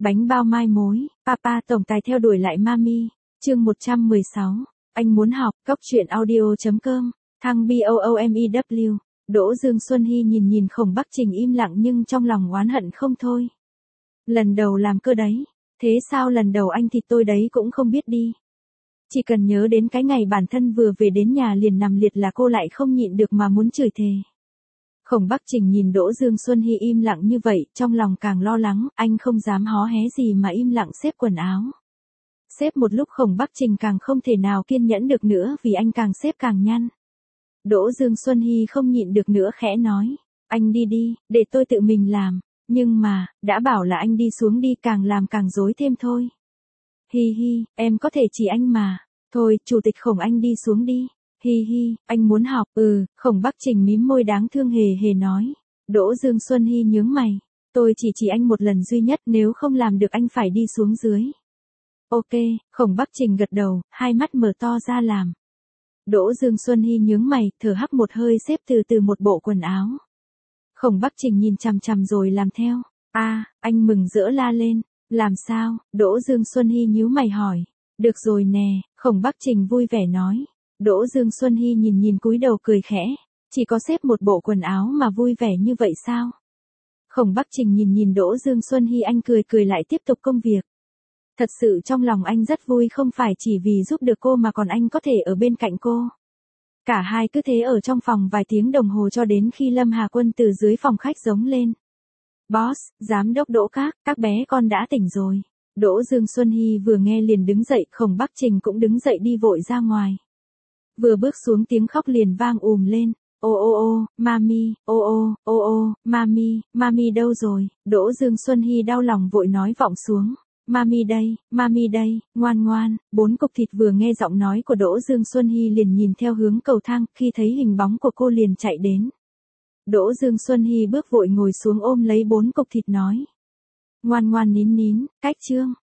Bánh bao mai mối, Papa tổng tài theo đuổi lại Mami, chương 116. Anh muốn học, cốc truyện audio.com, thăng BOOMEW. Đỗ Dương Xuân Hy nhìn Khổng Bắc Trình im lặng nhưng trong lòng oán hận không thôi. Lần đầu làm cơ đấy, thế sao lần đầu anh thịt tôi đấy cũng không biết đi. Chỉ cần nhớ đến cái ngày bản thân vừa về đến nhà liền nằm liệt là cô lại không nhịn được mà muốn chửi thề. Khổng Bắc Trình nhìn Đỗ Dương Xuân Hy im lặng như vậy, trong lòng càng lo lắng, anh không dám hó hé gì mà im lặng xếp quần áo. Xếp một lúc Khổng Bắc Trình càng không thể nào kiên nhẫn được nữa vì anh càng xếp càng nhăn. Đỗ Dương Xuân Hy không nhịn được nữa khẽ nói, anh đi đi, để tôi tự mình làm, nhưng mà, đã bảo là anh đi xuống đi càng làm càng rối thêm thôi. Hi hi, em có thể chỉ anh mà, thôi, chủ tịch Khổng anh đi xuống đi. Hi hi, anh muốn học, Khổng Bắc Trình mím môi đáng thương hề nói. Đỗ Dương Xuân Hy nhướng mày, tôi chỉ anh một lần duy nhất nếu không làm được anh phải đi xuống dưới. Ok, Khổng Bắc Trình gật đầu, hai mắt mở to ra làm. Đỗ Dương Xuân Hy nhướng mày, thở hắt một hơi xếp từ một bộ quần áo. Khổng Bắc Trình nhìn chằm rồi làm theo. Anh mừng rỡ la lên, làm sao? Đỗ Dương Xuân Hy nhíu mày hỏi. Được rồi nè, Khổng Bắc Trình vui vẻ nói. Đỗ Dương Xuân Hy nhìn cúi đầu cười khẽ, chỉ có xếp một bộ quần áo mà vui vẻ như vậy sao? Khổng Bắc Trình nhìn Đỗ Dương Xuân Hy anh cười lại tiếp tục công việc. Thật sự trong lòng anh rất vui không phải chỉ vì giúp được cô mà còn anh có thể ở bên cạnh cô. Cả hai cứ thế ở trong phòng vài tiếng đồng hồ cho đến khi Lâm Hà Quân từ dưới phòng khách giống lên. Boss, giám đốc Đỗ các bé con đã tỉnh rồi. Đỗ Dương Xuân Hy vừa nghe liền đứng dậy, Khổng Bắc Trình cũng đứng dậy đi vội ra ngoài. Vừa bước xuống tiếng khóc liền vang lên. Ô, mami, mami đâu rồi? Đỗ Dương Xuân Hy đau lòng vội nói vọng xuống. Mami đây, ngoan, 4 cục thịt vừa nghe giọng nói của Đỗ Dương Xuân Hy liền nhìn theo hướng cầu thang, khi thấy hình bóng của cô liền chạy đến. Đỗ Dương Xuân Hy bước vội ngồi xuống ôm lấy 4 cục thịt nói. Ngoan nín, cách chương.